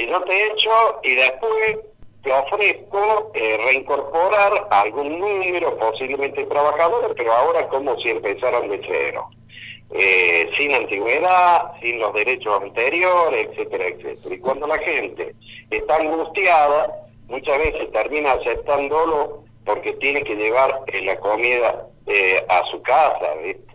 yo te echo y después te ofrezco reincorporar algún número, posiblemente trabajadores, pero ahora como si empezaran de cero. Sin antigüedad, sin los derechos anteriores, etcétera, etcétera. Y cuando la gente está angustiada, muchas veces termina aceptándolo porque tiene que llevar la comida a su casa, ¿ves?